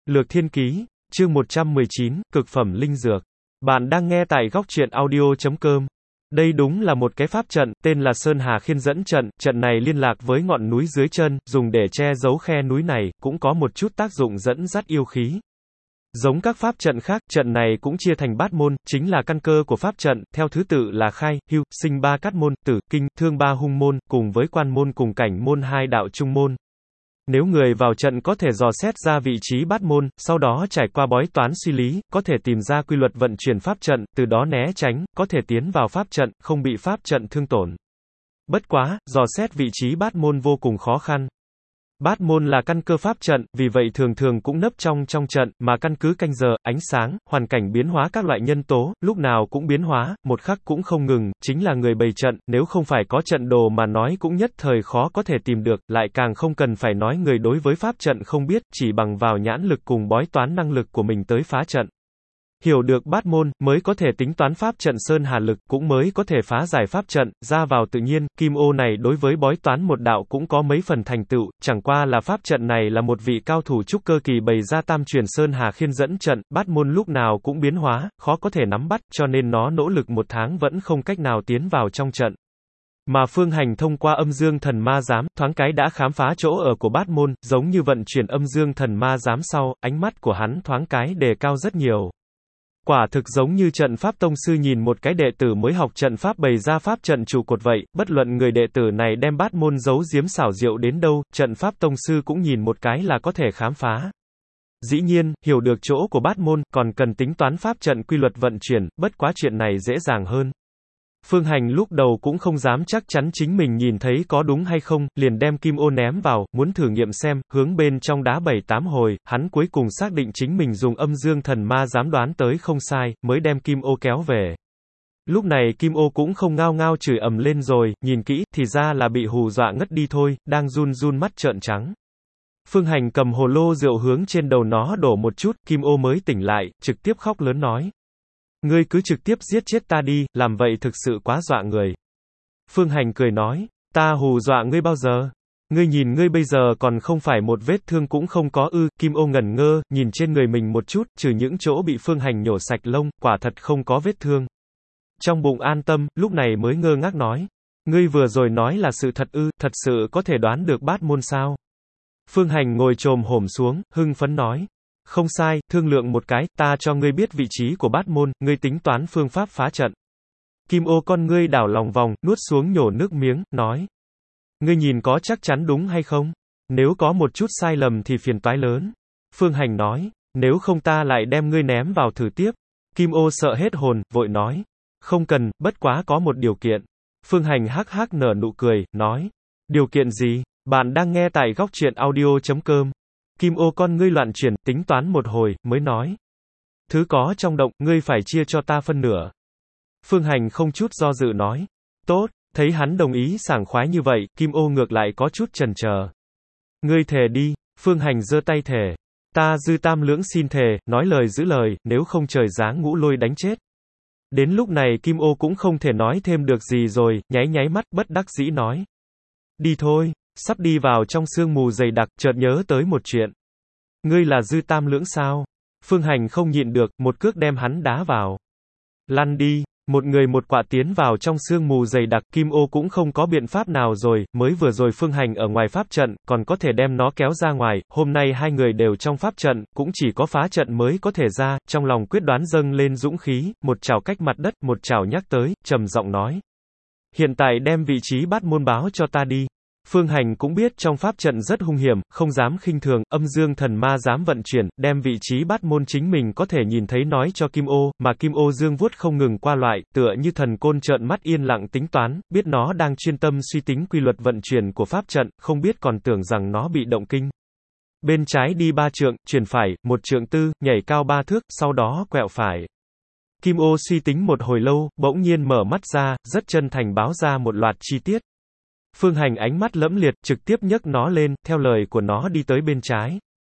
Lược Thiên Ký, chương 119, cực phẩm linh dược. Bạn đang nghe tại góc truyện audio.com. Đây đúng là một cái pháp trận, tên là Sơn Hà Khiên Dẫn Trận, trận này liên lạc với ngọn núi dưới chân, dùng để che giấu khe núi này, cũng có một chút tác dụng dẫn dắt yêu khí. Giống các pháp trận khác, trận này cũng chia thành bát môn, chính là căn cơ của pháp trận, theo thứ tự là khai, hưu, sinh ba cát môn, tử, kinh, thương ba hung môn, cùng với quan môn cùng cảnh môn hai đạo trung môn. Nếu người vào trận có thể dò xét ra vị trí bát môn, sau đó trải qua bói toán suy lý, có thể tìm ra quy luật vận chuyển pháp trận, từ đó né tránh, có thể tiến vào pháp trận, không bị pháp trận thương tổn. Bất quá, dò xét vị trí bát môn vô cùng khó khăn. Bát môn là căn cơ pháp trận, vì vậy thường thường cũng nấp trong trận, mà căn cứ canh giờ, ánh sáng, hoàn cảnh biến hóa các loại nhân tố, lúc nào cũng biến hóa, một khắc cũng không ngừng, chính là người bày trận, nếu không phải có trận đồ mà nói cũng nhất thời khó có thể tìm được, lại càng không cần phải nói người đối với pháp trận không biết, chỉ bằng vào nhãn lực cùng bói toán năng lực của mình tới phá trận. Hiểu được bát môn, mới có thể tính toán pháp trận Sơn Hà lực, cũng mới có thể phá giải pháp trận, ra vào tự nhiên, kim ô này đối với bói toán một đạo cũng có mấy phần thành tựu, chẳng qua là pháp trận này là một vị cao thủ trúc cơ kỳ bày ra tam truyền Sơn Hà Khiên Dẫn Trận, bát môn lúc nào cũng biến hóa, khó có thể nắm bắt, cho nên nó nỗ lực một tháng vẫn không cách nào tiến vào trong trận. Mà Phương Hành thông qua âm dương thần ma giám, thoáng cái đã khám phá chỗ ở của bát môn, giống như vận chuyển âm dương thần ma giám sau, ánh mắt của hắn thoáng cái đề cao rất nhiều. Quả thực giống như trận pháp tông sư nhìn một cái đệ tử mới học trận pháp bày ra pháp trận trụ cột vậy, bất luận người đệ tử này đem bát môn giấu giếm xảo diệu đến đâu, trận pháp tông sư cũng nhìn một cái là có thể khám phá. Dĩ nhiên, hiểu được chỗ của bát môn, còn cần tính toán pháp trận quy luật vận chuyển, bất quá chuyện này dễ dàng hơn. Phương Hành lúc đầu cũng không dám chắc chắn chính mình nhìn thấy có đúng hay không, liền đem kim ô ném vào, muốn thử nghiệm xem, hướng bên trong đá 7-8 hồi, hắn cuối cùng xác định chính mình dùng âm dương thần ma dám đoán tới không sai, mới đem kim ô kéo về. Lúc này kim ô cũng không ngao ngao chửi ầm lên rồi, nhìn kỹ, thì ra là bị hù dọa ngất đi thôi, đang run run mắt trợn trắng. Phương Hành cầm hồ lô rượu hướng trên đầu nó đổ một chút, kim ô mới tỉnh lại, trực tiếp khóc lớn nói. Ngươi cứ trực tiếp giết chết ta đi, làm vậy thực sự quá dọa người. Phương Hành cười nói, ta hù dọa ngươi bao giờ? Ngươi nhìn ngươi bây giờ còn không phải một vết thương cũng không có ư, kim ô ngẩn ngơ, nhìn trên người mình một chút, trừ những chỗ bị Phương Hành nhổ sạch lông, quả thật không có vết thương. Trong bụng an tâm, lúc này mới ngơ ngác nói, ngươi vừa rồi nói là sự thật ư, thật sự có thể đoán được bát môn sao? Phương Hành ngồi chồm hổm xuống, hưng phấn nói. Không sai, thương lượng một cái, ta cho ngươi biết vị trí của bát môn, ngươi tính toán phương pháp phá trận. Kim ô con ngươi đảo lòng vòng, nuốt xuống nhổ nước miếng, nói. Ngươi nhìn có chắc chắn đúng hay không? Nếu có một chút sai lầm thì phiền toái lớn. Phương Hành nói, nếu không ta lại đem ngươi ném vào thử tiếp. Kim ô sợ hết hồn, vội nói. Không cần, bất quá có một điều kiện. Phương Hành hắc hắc nở nụ cười, nói. Điều kiện gì? Bạn đang nghe tại góc truyện audio.com. Kim ô con ngươi loạn chuyển, tính toán một hồi, mới nói. Thứ có trong động, ngươi phải chia cho ta phân nửa. Phương Hành không chút do dự nói. Tốt, thấy hắn đồng ý sảng khoái như vậy, Kim ô ngược lại có chút chần chờ. Ngươi thề đi, Phương Hành giơ tay thề. Ta Dư Tam Lưỡng xin thề, nói lời giữ lời, nếu không trời giáng ngũ lôi đánh chết. Đến lúc này Kim ô cũng không thể nói thêm được gì rồi, nháy nháy mắt, bất đắc dĩ nói. Đi thôi. Sắp đi vào trong sương mù dày đặc, chợt nhớ tới một chuyện. Ngươi là Dư Tam Lưỡng sao? Phương Hành không nhịn được, một cước đem hắn đá vào. Lăn đi, một người một quạ tiến vào trong sương mù dày đặc, Kim ô cũng không có biện pháp nào rồi, mới vừa rồi Phương Hành ở ngoài pháp trận, còn có thể đem nó kéo ra ngoài, hôm nay hai người đều trong pháp trận, cũng chỉ có phá trận mới có thể ra, trong lòng quyết đoán dâng lên dũng khí, một chảo cách mặt đất, một chảo nhắc tới, trầm giọng nói. Hiện tại đem vị trí bát môn báo cho ta đi. Phương Hành cũng biết trong pháp trận rất hung hiểm, không dám khinh thường, âm dương thần ma dám vận chuyển, đem vị trí bát môn chính mình có thể nhìn thấy nói cho Kim ô, mà Kim ô dương vuốt không ngừng qua loại, tựa như thần côn trợn mắt yên lặng tính toán, biết nó đang chuyên tâm suy tính quy luật vận chuyển của pháp trận, không biết còn tưởng rằng nó bị động kinh. Bên trái đi 3 trượng, chuyển phải, 1 trượng tư, nhảy cao 3 thước, sau đó quẹo phải. Kim ô suy tính một hồi lâu, bỗng nhiên mở mắt ra, rất chân thành báo ra một loạt chi tiết. Phương Hành ánh mắt lẫm liệt, trực tiếp nhấc nó lên, theo lời của nó đi tới bên trái.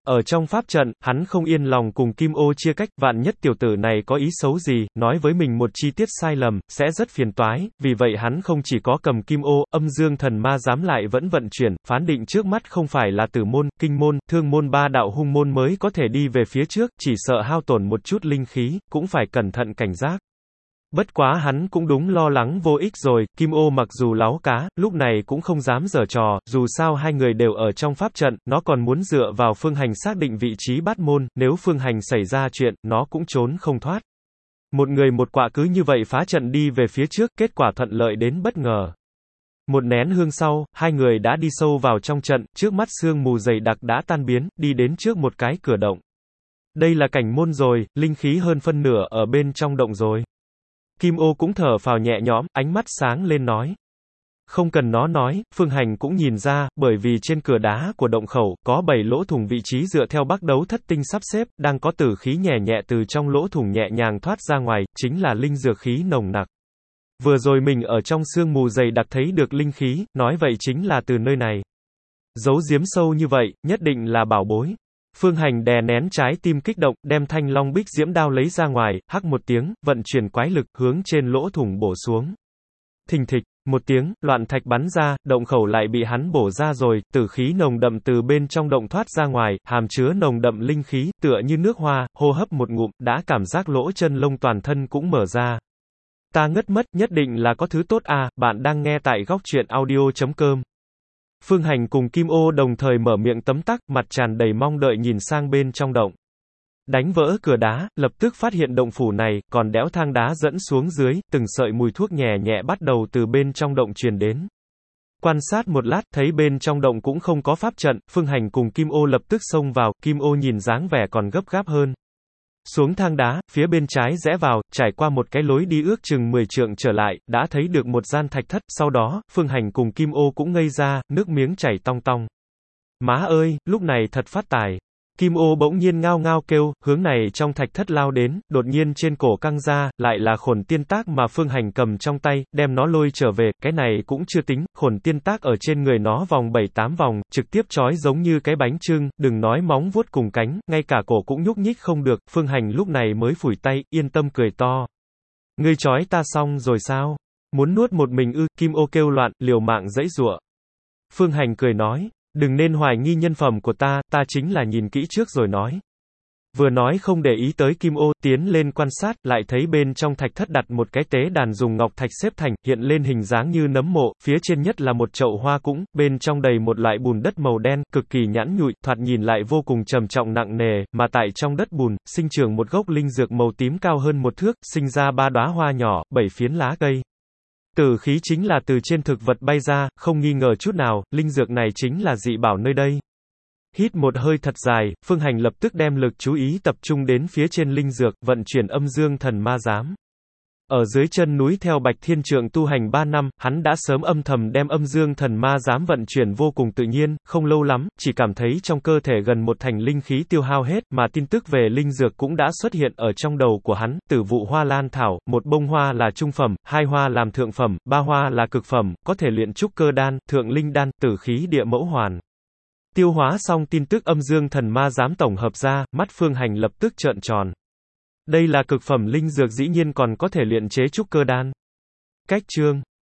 Ở trong pháp trận, hắn không yên lòng cùng Kim Ô chia cách, vạn nhất tiểu tử này có ý xấu gì, nói với mình một chi tiết sai lầm, sẽ rất phiền toái, vì vậy hắn không chỉ có cầm Kim Ô, âm dương thần ma giám lại vẫn vận chuyển, phán định trước mắt không phải là tử môn, kinh môn, thương môn ba đạo hung môn mới có thể đi về phía trước, chỉ sợ hao tổn một chút linh khí, cũng phải cẩn thận cảnh giác. Bất quá hắn cũng đúng lo lắng vô ích rồi, Kim Ô mặc dù láo cá, lúc này cũng không dám giở trò, dù sao hai người đều ở trong pháp trận, nó còn muốn dựa vào Phương Hành xác định vị trí bát môn, nếu Phương Hành xảy ra chuyện, nó cũng trốn không thoát. Một người một quạ cứ như vậy phá trận đi về phía trước, kết quả thuận lợi đến bất ngờ. Một nén hương sau, hai người đã đi sâu vào trong trận, trước mắt sương mù dày đặc đã tan biến, đi đến trước một cái cửa động. Đây là cảnh môn rồi, linh khí hơn phân nửa ở bên trong động rồi. Kim Ô cũng thở phào nhẹ nhõm, ánh mắt sáng lên nói. Không cần nó nói, Phương Hành cũng nhìn ra, bởi vì trên cửa đá của động khẩu, có 7 lỗ thủng vị trí dựa theo bắc đấu thất tinh sắp xếp, đang có tử khí nhẹ nhẹ từ trong lỗ thủng nhẹ nhàng thoát ra ngoài, chính là linh dược khí nồng nặc. Vừa rồi mình ở trong sương mù dày đặc thấy được linh khí, nói vậy chính là từ nơi này. Giấu giếm sâu như vậy, nhất định là bảo bối. Phương Hành đè nén trái tim kích động, đem thanh long bích diễm đao lấy ra ngoài, hắc một tiếng, vận chuyển quái lực, hướng trên lỗ thủng bổ xuống. Thình thịch, một tiếng, loạn thạch bắn ra, động khẩu lại bị hắn bổ ra rồi, tử khí nồng đậm từ bên trong động thoát ra ngoài, hàm chứa nồng đậm linh khí, tựa như nước hoa, hô hấp một ngụm, đã cảm giác lỗ chân lông toàn thân cũng mở ra. Ta ngất mất, nhất định là có thứ tốt à, bạn đang nghe tại góc truyện audio.com. Phương Hành cùng Kim Ô đồng thời mở miệng tấm tắc, mặt tràn đầy mong đợi nhìn sang bên trong động. Đánh vỡ cửa đá, lập tức phát hiện động phủ này, còn đẽo thang đá dẫn xuống dưới, từng sợi mùi thuốc nhẹ nhẹ bắt đầu từ bên trong động truyền đến. Quan sát một lát, thấy bên trong động cũng không có pháp trận, Phương Hành cùng Kim Ô lập tức xông vào, Kim Ô nhìn dáng vẻ còn gấp gáp hơn. Xuống thang đá, phía bên trái rẽ vào, trải qua một cái lối đi ước chừng 10 trượng trở lại, đã thấy được một gian thạch thất, sau đó, Phương Hành cùng Kim Ô cũng ngây ra, nước miếng chảy tong tong. Má ơi, lúc này thật phát tài. Kim Ô bỗng nhiên ngao ngao kêu, hướng này trong thạch thất lao đến, đột nhiên trên cổ căng ra, lại là khổn tiên tác mà Phương Hành cầm trong tay, đem nó lôi trở về, cái này cũng chưa tính, khổn tiên tác ở trên người nó vòng 7-8 vòng, trực tiếp trói giống như cái bánh chưng, đừng nói móng vuốt cùng cánh, ngay cả cổ cũng nhúc nhích không được, Phương Hành lúc này mới phủi tay, yên tâm cười to. Ngươi trói ta xong rồi sao? Muốn nuốt một mình ư? Kim Ô kêu loạn, liều mạng giãy giụa. Phương Hành cười nói. Đừng nên hoài nghi nhân phẩm của ta chính là nhìn kỹ trước rồi nói. Vừa nói không để ý tới Kim Ô, tiến lên quan sát, lại thấy bên trong thạch thất đặt một cái tế đàn dùng ngọc thạch xếp thành, hiện lên hình dáng như nấm mộ, phía trên nhất là một chậu hoa cũng, bên trong đầy một loại bùn đất màu đen, cực kỳ nhẵn nhụi, thoạt nhìn lại vô cùng trầm trọng nặng nề, mà tại trong đất bùn, sinh trưởng một gốc linh dược màu tím cao hơn 1 thước, sinh ra 3 đóa hoa nhỏ, 7 phiến lá cây. Tử khí chính là từ trên thực vật bay ra, không nghi ngờ chút nào, linh dược này chính là dị bảo nơi đây. Hít một hơi thật dài, Phương Hành lập tức đem lực chú ý tập trung đến phía trên linh dược, vận chuyển âm dương thần ma giám. Ở dưới chân núi theo Bạch Thiên Trượng tu hành 3 năm, hắn đã sớm âm thầm đem âm dương thần ma giám vận chuyển vô cùng tự nhiên, không lâu lắm, chỉ cảm thấy trong cơ thể gần 1 thành linh khí tiêu hao hết, mà tin tức về linh dược cũng đã xuất hiện ở trong đầu của hắn, tử vụ hoa lan thảo, 1 bông hoa là trung phẩm, 2 hoa làm thượng phẩm, 3 hoa là cực phẩm, có thể luyện trúc cơ đan, thượng linh đan, tử khí địa mẫu hoàn. Tiêu hóa xong tin tức âm dương thần ma giám tổng hợp ra, mắt Phương Hành lập tức trợn tròn. Đây là cực phẩm linh dược dĩ nhiên còn có thể luyện chế trúc cơ đan. Cách chương